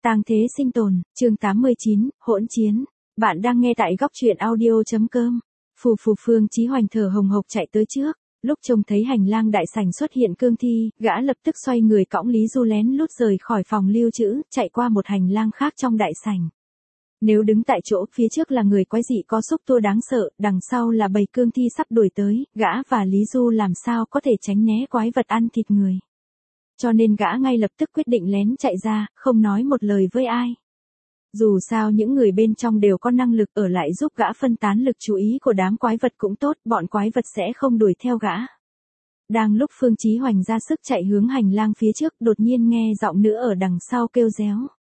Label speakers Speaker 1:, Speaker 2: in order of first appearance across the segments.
Speaker 1: Tang thế sinh tồn, chương 89, hỗn chiến. Bạn đang nghe tại góc truyện audio.com. Phù Phương Chí Hoành thở hồng hộc chạy tới trước. Lúc trông thấy hành lang đại sảnh xuất hiện cương thi, gã lập tức xoay người cõng Lý Du lén lút rời khỏi phòng lưu trữ, chạy qua một hành lang khác trong đại sảnh. Nếu đứng tại chỗ, phía trước là người quái dị có xúc tua đáng sợ, đằng sau là bầy cương thi sắp đuổi tới, gã và Lý Du làm sao có thể tránh né quái vật ăn thịt người. Cho nên gã ngay lập tức quyết định lén chạy ra, không nói một lời với ai. Dù sao những người bên trong đều có năng lực ở lại giúp gã phân tán lực chú ý của đám quái vật cũng tốt, bọn quái vật sẽ không đuổi theo gã. Đang lúc Phương Chí Hoành ra sức chạy hướng hành lang phía trước, đột nhiên nghe giọng nữ ở đằng sau kêu réo.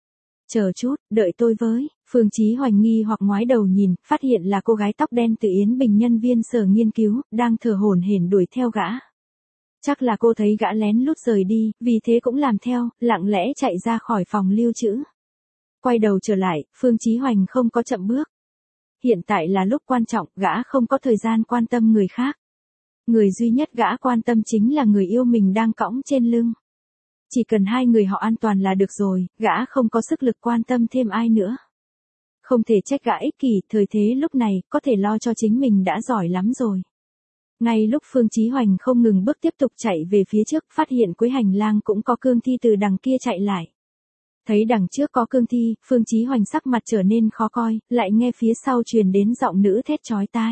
Speaker 1: Chờ chút, đợi tôi với. Phương Chí Hoành nghi hoặc ngoái đầu nhìn, phát hiện là cô gái tóc đen từ Yến Bình nhân viên sở nghiên cứu, đang thở hổn hển đuổi theo gã. Chắc là cô thấy gã lén lút rời đi, vì thế cũng làm theo, lặng lẽ chạy ra khỏi phòng lưu trữ. Quay đầu trở lại, Phương Chí Hoành không có chậm bước. Hiện tại là lúc quan trọng, gã không có thời gian quan tâm người khác. Người duy nhất gã quan tâm chính là người yêu mình đang cõng trên lưng. Chỉ cần hai người họ an toàn là được rồi, gã không có sức lực quan tâm thêm ai nữa. Không thể trách gã ích kỷ, thời thế lúc này, có thể lo cho chính mình đã giỏi lắm rồi. Ngay lúc Phương Chí Hoành không ngừng bước tiếp tục chạy về phía trước, phát hiện cuối hành lang cũng có cương thi từ đằng kia chạy lại. Thấy đằng trước có cương thi, Phương Chí Hoành sắc mặt trở nên khó coi, lại nghe phía sau truyền đến giọng nữ thét chói tai.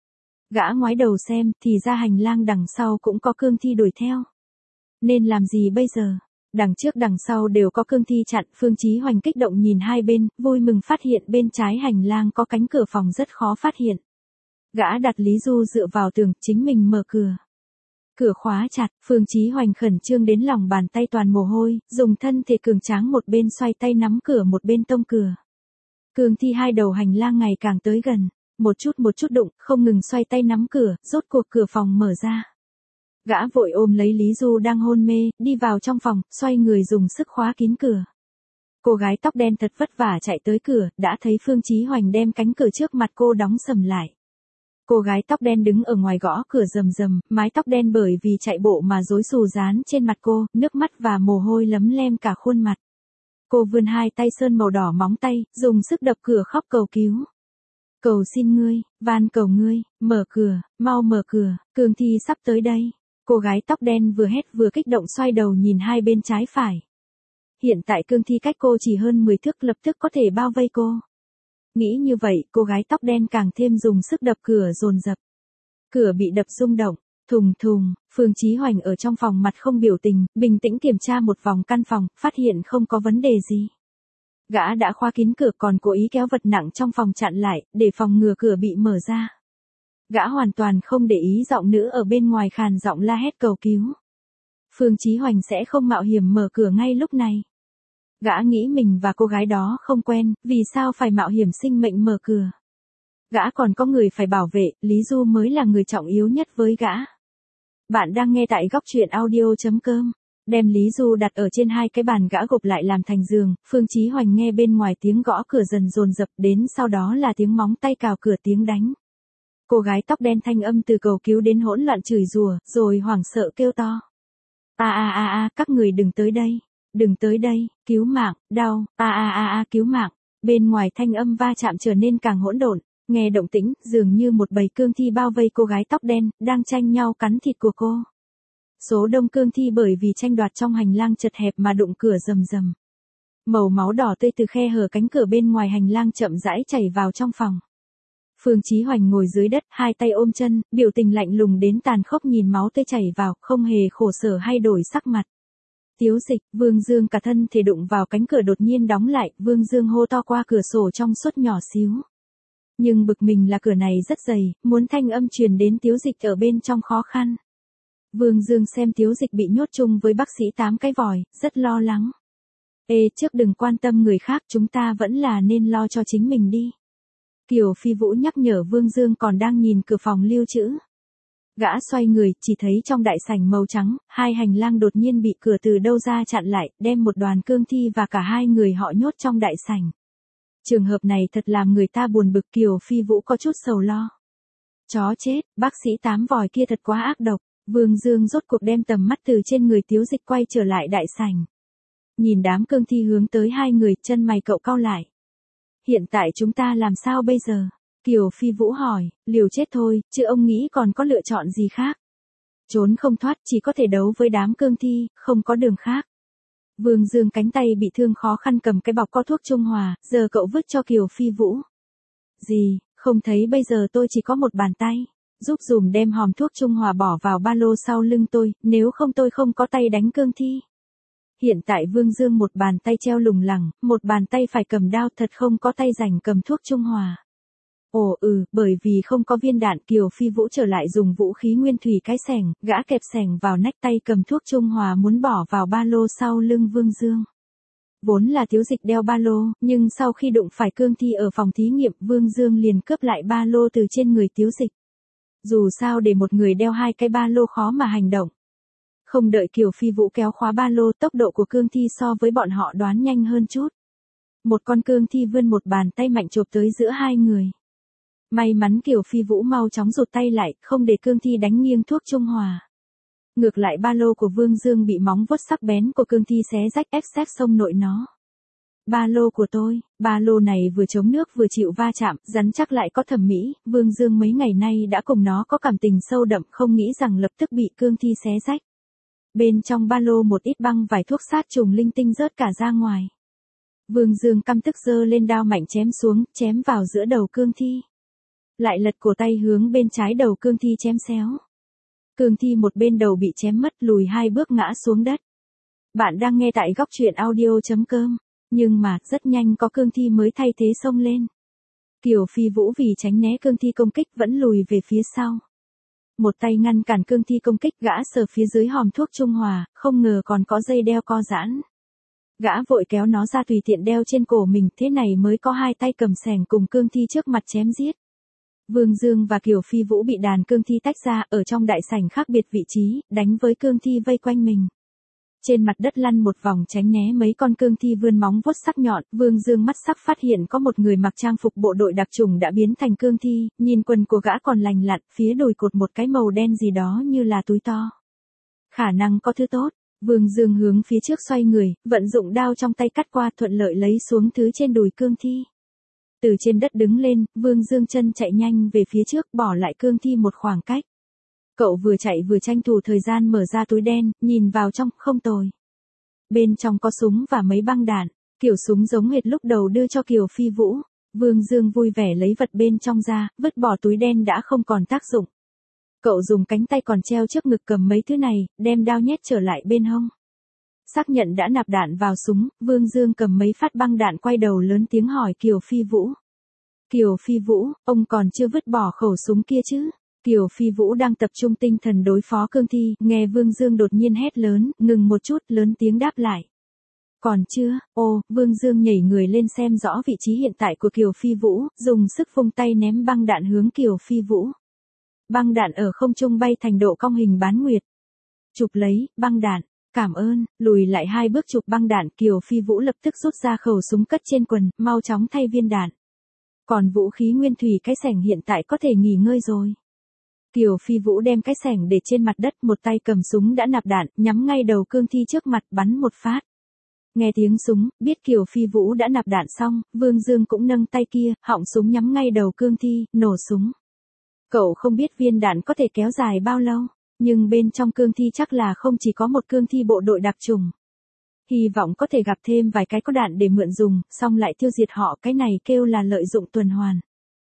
Speaker 1: Gã ngoái đầu xem, thì ra hành lang đằng sau cũng có cương thi đuổi theo. Nên làm gì bây giờ? Đằng trước đằng sau đều có cương thi chặn, Phương Chí Hoành kích động nhìn hai bên, vui mừng phát hiện bên trái hành lang có cánh cửa phòng rất khó phát hiện. Gã đặt Lý Du dựa vào tường, chính mình mở cửa. Cửa khóa chặt, Phương Chí Hoành khẩn trương đến lòng bàn tay toàn mồ hôi, dùng thân thể cường tráng một bên xoay tay nắm cửa một bên tông cửa. Cương thi hai đầu hành lang ngày càng tới gần, một chút đụng, không ngừng xoay tay nắm cửa, rốt cuộc cửa phòng mở ra. Gã vội ôm lấy Lý Du đang hôn mê, đi vào trong phòng, xoay người dùng sức khóa kín cửa. Cô gái tóc đen thật vất vả chạy tới cửa, đã thấy Phương Chí Hoành đem cánh cửa trước mặt cô đóng sầm lại. Cô gái tóc đen đứng ở ngoài gõ cửa rầm rầm, mái tóc đen bởi vì chạy bộ mà rối xù dán trên mặt cô, nước mắt và mồ hôi lấm lem cả khuôn mặt. Cô vươn hai tay sơn màu đỏ móng tay, dùng sức đập cửa khóc cầu cứu. Cầu xin ngươi, van cầu ngươi, mở cửa, mau mở cửa, cương thi sắp tới đây. Cô gái tóc đen vừa hét vừa kích động xoay đầu nhìn hai bên trái phải. Hiện tại cương thi cách cô chỉ hơn 10 thước, lập tức có thể bao vây cô. Nghĩ như vậy, cô gái tóc đen càng thêm dùng sức đập cửa dồn dập. Cửa bị đập rung động, thùng thùng, Phương Chí Hoành ở trong phòng mặt không biểu tình, bình tĩnh kiểm tra một vòng căn phòng, phát hiện không có vấn đề gì. Gã đã khóa kín cửa còn cố ý kéo vật nặng trong phòng chặn lại, để phòng ngừa cửa bị mở ra. Gã hoàn toàn không để ý giọng nữ ở bên ngoài khàn giọng la hét cầu cứu. Phương Chí Hoành sẽ không mạo hiểm mở cửa ngay lúc này. Gã nghĩ mình và cô gái đó không quen, vì sao phải mạo hiểm sinh mệnh mở cửa. Gã còn có người phải bảo vệ, Lý Du mới là người trọng yếu nhất với gã. Bạn đang nghe tại góc truyện audio.com. Đem Lý Du đặt ở trên hai cái bàn gã gộp lại làm thành giường, Phương Chí Hoành nghe bên ngoài tiếng gõ cửa dần dồn dập, đến sau đó là tiếng móng tay cào cửa, tiếng đánh. Cô gái tóc đen thanh âm từ cầu cứu đến hỗn loạn chửi rủa, rồi hoảng sợ kêu to. Các người đừng tới đây. Đừng tới đây, cứu mạng, đau, cứu mạng. Bên ngoài thanh âm va chạm trở nên càng hỗn độn, nghe động tĩnh, dường như một bầy cương thi bao vây cô gái tóc đen, đang tranh nhau cắn thịt của cô. Số đông cương thi bởi vì tranh đoạt trong hành lang chật hẹp mà đụng cửa rầm rầm. Màu máu đỏ tươi từ khe hở cánh cửa bên ngoài hành lang chậm rãi chảy vào trong phòng. Phương Chí Hoành ngồi dưới đất, hai tay ôm chân, biểu tình lạnh lùng đến tàn khốc nhìn máu tươi chảy vào, không hề khổ sở hay đổi sắc mặt. Tiếu Dịch, Vương Dương cả thân thể đụng vào cánh cửa đột nhiên đóng lại, Vương Dương hô to qua cửa sổ trong suốt nhỏ xíu. Nhưng bực mình là cửa này rất dày, muốn thanh âm truyền đến Tiếu Dịch ở bên trong khó khăn. Vương Dương xem Tiếu Dịch bị nhốt chung với bác sĩ 8 cái vòi, rất lo lắng. Trước đừng quan tâm người khác, chúng ta vẫn là nên lo cho chính mình đi. Kiều Phi Vũ nhắc nhở Vương Dương còn đang nhìn cửa phòng lưu trữ. Gã xoay người, chỉ thấy trong đại sảnh màu trắng, hai hành lang đột nhiên bị cửa từ đâu ra chặn lại, đem một đoàn cương thi và cả hai người họ nhốt trong đại sảnh. Trường hợp này thật làm người ta buồn bực, Kiều Phi Vũ có chút sầu lo. Chó chết, bác sĩ 8 vòi kia thật quá ác độc. Vương Dương rốt cuộc đem tầm mắt từ trên người Tiếu Dịch quay trở lại đại sảnh. Nhìn đám cương thi hướng tới hai người, chân mày cậu cau lại. Hiện tại chúng ta làm sao bây giờ? Kiều Phi Vũ hỏi, liều chết thôi, chứ ông nghĩ còn có lựa chọn gì khác. Trốn không thoát, chỉ có thể đấu với đám cương thi, không có đường khác. Vương Dương cánh tay bị thương khó khăn cầm cái bọc có thuốc trung hòa, giờ cậu vứt cho Kiều Phi Vũ. Gì, không thấy bây giờ tôi chỉ có một bàn tay. Giúp dùm đem hòm thuốc trung hòa bỏ vào ba lô sau lưng tôi, nếu không tôi không có tay đánh cương thi. Hiện tại Vương Dương một bàn tay treo lủng lẳng, một bàn tay phải cầm đao, thật không có tay rảnh cầm thuốc trung hòa. Ồ bởi vì không có viên đạn, Kiều Phi Vũ trở lại dùng vũ khí nguyên thủy cái xẻng, gã kẹp xẻng vào nách tay cầm thuốc trung hòa muốn bỏ vào ba lô sau lưng Vương Dương. Vốn là Tiếu Dịch đeo ba lô, nhưng sau khi đụng phải cương thi ở phòng thí nghiệm, Vương Dương liền cướp lại ba lô từ trên người Tiếu Dịch. Dù sao để một người đeo hai cái ba lô khó mà hành động. Không đợi Kiều Phi Vũ kéo khóa ba lô, tốc độ của cương thi so với bọn họ đoán nhanh hơn chút. Một con cương thi vươn một bàn tay mạnh chộp tới giữa hai người. May mắn Kiều Phi Vũ mau chóng rụt tay lại, không để cương thi đánh nghiêng thuốc trung hòa. Ngược lại ba lô của Vương Dương bị móng vuốt sắc bén của cương thi xé rách ép xét xông nội nó. Ba lô của tôi, ba lô này vừa chống nước vừa chịu va chạm, rắn chắc lại có thẩm mỹ, Vương Dương mấy ngày nay đã cùng nó có cảm tình sâu đậm, không nghĩ rằng lập tức bị cương thi xé rách. Bên trong ba lô một ít băng vài thuốc sát trùng linh tinh rớt cả ra ngoài. Vương Dương căm tức giơ lên đao mạnh chém xuống, chém vào giữa đầu cương thi. Lại lật cổ tay hướng bên trái đầu cương thi chém xéo. Cương thi một bên đầu bị chém mất, lùi hai bước ngã xuống đất. Bạn đang nghe tại góc truyện audio.com. Nhưng mà, rất nhanh có cương thi mới thay thế xông lên. Kiều Phi Vũ vì tránh né cương thi công kích vẫn lùi về phía sau. Một tay ngăn cản cương thi công kích, gã sờ phía dưới hòm thuốc trung hòa, không ngờ còn có dây đeo co giãn. Gã vội kéo nó ra tùy tiện đeo trên cổ mình, thế này mới có hai tay cầm xẻng cùng cương thi trước mặt chém giết. Vương Dương và Kiều Phi Vũ bị đàn cương thi tách ra, ở trong đại sảnh khác biệt vị trí, đánh với cương thi vây quanh mình. Trên mặt đất lăn một vòng tránh né mấy con cương thi vươn móng vuốt sắc nhọn, Vương Dương mắt sắc phát hiện có một người mặc trang phục bộ đội đặc chủng đã biến thành cương thi, nhìn quần của gã còn lành lặn, phía đùi cột một cái màu đen gì đó như là túi to. Khả năng có thứ tốt, Vương Dương hướng phía trước xoay người, vận dụng đao trong tay cắt qua, thuận lợi lấy xuống thứ trên đùi cương thi. Từ trên đất đứng lên, Vương Dương chân chạy nhanh về phía trước, bỏ lại cương thi một khoảng cách. Cậu vừa chạy vừa tranh thủ thời gian mở ra túi đen, nhìn vào trong, không tồi. Bên trong có súng và mấy băng đạn, kiểu súng giống hệt lúc đầu đưa cho Kiều Phi Vũ. Vương Dương vui vẻ lấy vật bên trong ra, vứt bỏ túi đen đã không còn tác dụng. Cậu dùng cánh tay còn treo trước ngực cầm mấy thứ này, đem đao nhét trở lại bên hông. Xác nhận đã nạp đạn vào súng, Vương Dương cầm mấy phát băng đạn quay đầu lớn tiếng hỏi Kiều Phi Vũ. Kiều Phi Vũ, ông còn chưa vứt bỏ khẩu súng kia chứ? Kiều Phi Vũ đang tập trung tinh thần đối phó cương thi, nghe Vương Dương đột nhiên hét lớn, ngừng một chút, lớn tiếng đáp lại. Còn chưa, Vương Dương nhảy người lên xem rõ vị trí hiện tại của Kiều Phi Vũ, dùng sức vung tay ném băng đạn hướng Kiều Phi Vũ. Băng đạn ở không trung bay thành độ cong hình bán nguyệt. Chụp lấy, băng đạn, cảm ơn, lùi lại hai bước chụp băng đạn, Kiều Phi Vũ lập tức rút ra khẩu súng cất trên quần, mau chóng thay viên đạn. Còn vũ khí nguyên thủy cái xẻng hiện tại có thể nghỉ ngơi rồi. Kiều Phi Vũ đem cái xẻng để trên mặt đất, một tay cầm súng đã nạp đạn, nhắm ngay đầu cương thi trước mặt, bắn một phát. Nghe tiếng súng, biết Kiều Phi Vũ đã nạp đạn xong, Vương Dương cũng nâng tay kia, họng súng nhắm ngay đầu cương thi, nổ súng. Cậu không biết viên đạn có thể kéo dài bao lâu, nhưng bên trong cương thi chắc là không chỉ có một cương thi bộ đội đặc chủng. Hy vọng có thể gặp thêm vài cái có đạn để mượn dùng, xong lại tiêu diệt họ, cái này kêu là lợi dụng tuần hoàn.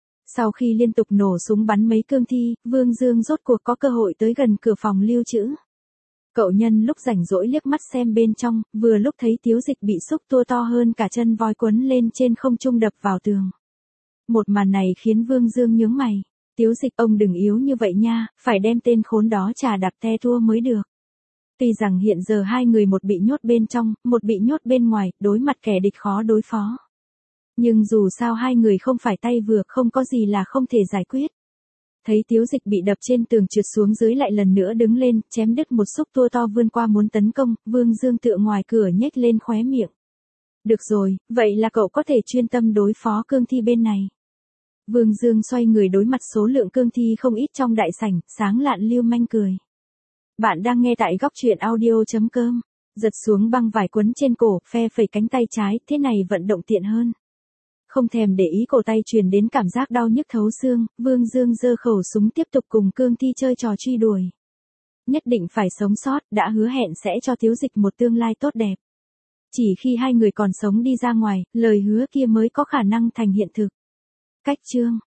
Speaker 1: Sau khi liên tục nổ súng bắn mấy cương thi, Vương Dương rốt cuộc có cơ hội tới gần cửa phòng lưu trữ. Cậu nhân lúc rảnh rỗi liếc mắt xem bên trong, vừa lúc thấy Tiếu Dịch bị xúc tua to hơn cả chân voi quấn lên trên không trung đập vào tường. Một màn này khiến Vương Dương nhướng mày. Tiếu Dịch, ông đừng yếu như vậy nha, phải đem tên khốn đó trà đạp te tua mới được. Tuy rằng hiện giờ hai người một bị nhốt bên trong, một bị nhốt bên ngoài, đối mặt kẻ địch khó đối phó. Nhưng dù sao hai người không phải tay vừa, không có gì là không thể giải quyết. Thấy Tiếu Dịch bị đập trên tường trượt xuống dưới lại lần nữa đứng lên, chém đứt một xúc tua to vươn qua muốn tấn công, Vương Dương tựa ngoài cửa nhếch lên khóe miệng. Được rồi, vậy là cậu có thể chuyên tâm đối phó cương thi bên này. Vương Dương xoay người đối mặt số lượng cương thi không ít trong đại sảnh, sáng lạn lưu manh cười. Bạn đang nghe tại góc truyện audio.com. Giật xuống băng vải quấn trên cổ, phe phẩy cánh tay trái, thế này vận động tiện hơn. Không thèm để ý cổ tay truyền đến cảm giác đau nhức thấu xương, Vương Dương giơ khẩu súng tiếp tục cùng Cương Thi chơi trò truy đuổi. Nhất định phải sống sót, đã hứa hẹn sẽ cho Tiếu Dịch một tương lai tốt đẹp. Chỉ khi hai người còn sống đi ra ngoài, lời hứa kia mới có khả năng thành hiện thực. Cách chương